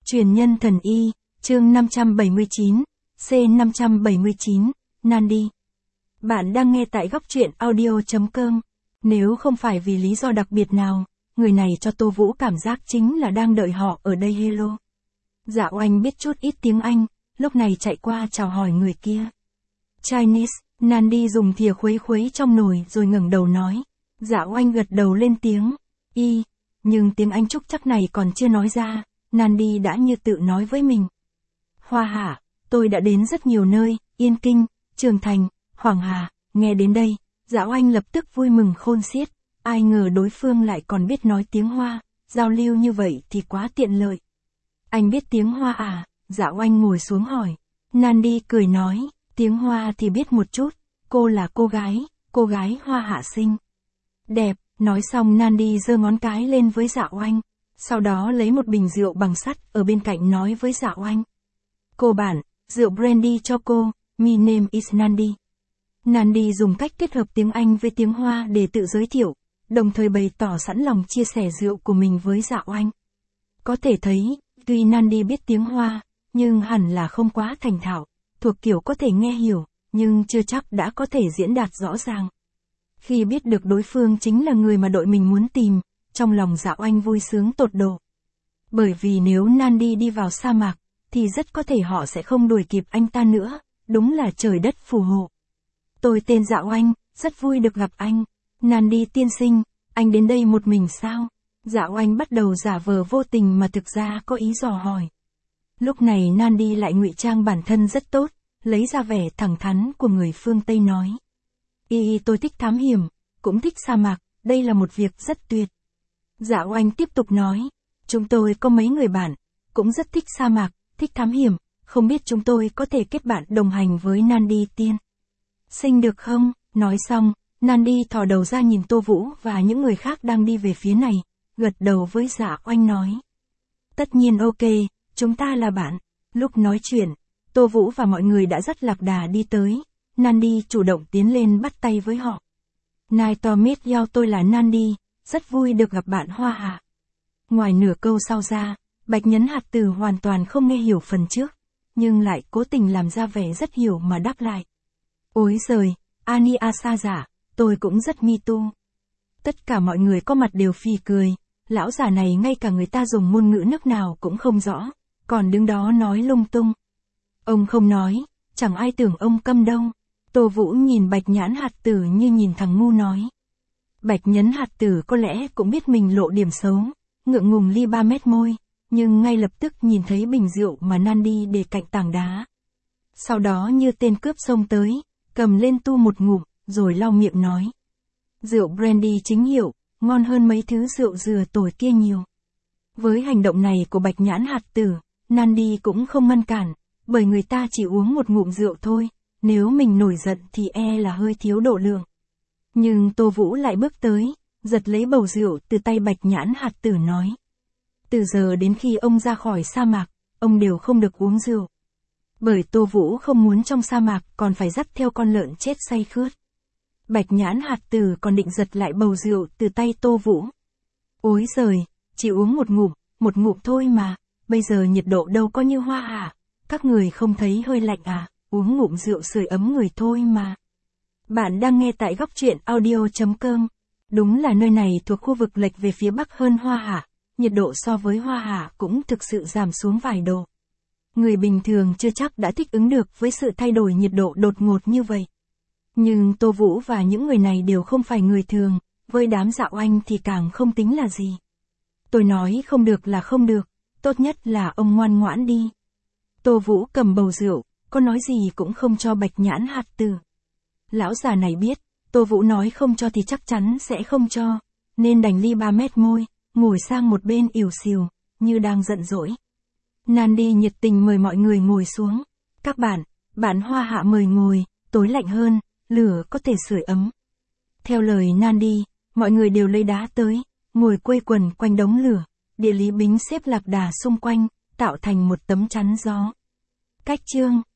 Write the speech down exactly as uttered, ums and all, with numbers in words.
Truyền nhân thần y, chương năm trăm bảy mươi chín, C năm trăm bảy mươi chín, Nandi. Bạn đang nghe tại góc truyện audio.com. Nếu không phải vì lý do đặc biệt nào, người này cho Tô Vũ cảm giác chính là đang đợi họ ở đây. Hello. Dạ Oanh biết chút ít tiếng Anh, lúc này chạy qua chào hỏi người kia. Chinese, Nandi dùng thìa khuấy khuấy trong nồi rồi ngẩng đầu nói. Dạ Oanh gật đầu lên tiếng, y, nhưng tiếng Anh trúc chắc này còn chưa nói ra, Nandi đã như tự nói với mình. Hoa Hạ, tôi đã đến rất nhiều nơi, Yên Kinh, Trường Thành, Hoàng Hà, nghe đến đây, Dạ Oanh lập tức vui mừng khôn xiết, ai ngờ đối phương lại còn biết nói tiếng Hoa, giao lưu như vậy thì quá tiện lợi. Anh biết tiếng Hoa à? Dạ Oanh ngồi xuống hỏi. Nandi cười nói, tiếng Hoa thì biết một chút, cô là cô gái, cô gái Hoa Hạ xinh. Đẹp, nói xong Nandi giơ ngón cái lên với Dạ Oanh, sau đó lấy một bình rượu bằng sắt ở bên cạnh nói với Dạ Oanh. Cô bạn, rượu brandy cho cô, my name is Nandi. Nandi dùng cách kết hợp tiếng Anh với tiếng Hoa để tự giới thiệu, đồng thời bày tỏ sẵn lòng chia sẻ rượu của mình với Dạ Oanh. Có thể thấy, tuy Nandi biết tiếng Hoa, nhưng hẳn là không quá thành thạo, thuộc kiểu có thể nghe hiểu, nhưng chưa chắc đã có thể diễn đạt rõ ràng. Khi biết được đối phương chính là người mà đội mình muốn tìm, trong lòng Dạ Oanh vui sướng tột độ. Bởi vì nếu Nandi đi vào sa mạc, thì rất có thể họ sẽ không đuổi kịp anh ta nữa, đúng là trời đất phù hộ. Tôi tên Dạ Oanh, rất vui được gặp anh. Nandi tiên sinh, anh đến đây một mình sao? Dạ Oanh bắt đầu giả vờ vô tình mà thực ra có ý dò hỏi. Lúc này Nandi lại ngụy trang bản thân rất tốt, lấy ra vẻ thẳng thắn của người phương Tây nói. Y tôi thích thám hiểm, cũng thích sa mạc, đây là một việc rất tuyệt. Dạ Oanh tiếp tục nói, chúng tôi có mấy người bạn, cũng rất thích sa mạc, thích thám hiểm, không biết chúng tôi có thể kết bạn đồng hành với Nandi tiên sinh được không? Nói xong, Nandi thò đầu ra nhìn Tô Vũ và những người khác đang đi về phía này, gật đầu với Dạ Oanh nói. Tất nhiên ok, chúng ta là bạn. Lúc nói chuyện, Tô Vũ và mọi người đã rất lạc đà đi tới, Nandi chủ động tiến lên bắt tay với họ. Nice to meet you, tôi là Nandi, rất vui được gặp bạn Hoa Hạ. Ngoài nửa câu sau ra, Bạch Nhấn Hạt Tử hoàn toàn không nghe hiểu phần trước, nhưng lại cố tình làm ra vẻ rất hiểu mà đáp lại. Ôi giời, Ani Asa giả, tôi cũng rất me too. Tất cả mọi người có mặt đều phì cười, lão già này ngay cả người ta dùng ngôn ngữ nước nào cũng không rõ, còn đứng đó nói lung tung. Ông không nói, chẳng ai tưởng ông câm đâu. Tô Vũ nhìn Bạch Nhãn Hạt Tử như nhìn thằng ngu nói. Bạch Nhấn Hạt Tử có lẽ cũng biết mình lộ điểm xấu, ngượng ngùng li ba mét môi, nhưng ngay lập tức nhìn thấy bình rượu mà Nandi để cạnh tảng đá. Sau đó như tên cướp xông tới, cầm lên tu một ngụm, rồi lau miệng nói. Rượu brandy chính hiệu, ngon hơn mấy thứ rượu dừa tồi kia nhiều. Với hành động này của Bạch Nhãn Hạt Tử, Nandi cũng không ngăn cản, bởi người ta chỉ uống một ngụm rượu thôi, nếu mình nổi giận thì e là hơi thiếu độ lượng. Nhưng Tô Vũ lại bước tới, giật lấy bầu rượu từ tay Bạch Nhãn Hạt Tử nói. Từ giờ đến khi ông ra khỏi sa mạc, ông đều không được uống rượu. Bởi Tô Vũ không muốn trong sa mạc còn phải dắt theo con lợn chết say khướt. Bạch Nhãn Hạt Tử còn định giật lại bầu rượu từ tay Tô Vũ. Ôi giời, chỉ uống một ngụm, một ngụm thôi mà, bây giờ nhiệt độ đâu có như Hoa Hạ, các người không thấy hơi lạnh à, uống ngụm rượu sưởi ấm người thôi mà. Bạn đang nghe tại góc truyện audio.com. Đúng là nơi này thuộc khu vực lệch về phía bắc hơn Hoa Hạ, nhiệt độ so với Hoa Hạ cũng thực sự giảm xuống vài độ. Người bình thường chưa chắc đã thích ứng được với sự thay đổi nhiệt độ đột ngột như vậy. Nhưng Tô Vũ và những người này đều không phải người thường, với đám Dạ Oanh thì càng không tính là gì. Tôi nói không được là không được, tốt nhất là ông ngoan ngoãn đi. Tô Vũ cầm bầu rượu, có nói gì cũng không cho Bạch Nhãn Hạt Tử. Lão già này biết, Tô Vũ nói không cho thì chắc chắn sẽ không cho, nên đành li ba mét môi, ngồi sang một bên ỉu xìu, như đang giận dỗi. Nandi nhiệt tình mời mọi người ngồi xuống. Các bạn, bạn Hoa Hạ mời ngồi, tối lạnh hơn, lửa có thể sưởi ấm. Theo lời Nandi, mọi người đều lấy đá tới, ngồi quây quần quanh đống lửa, địa lý bính xếp lạc đà xung quanh, tạo thành một tấm chắn gió. Cách chương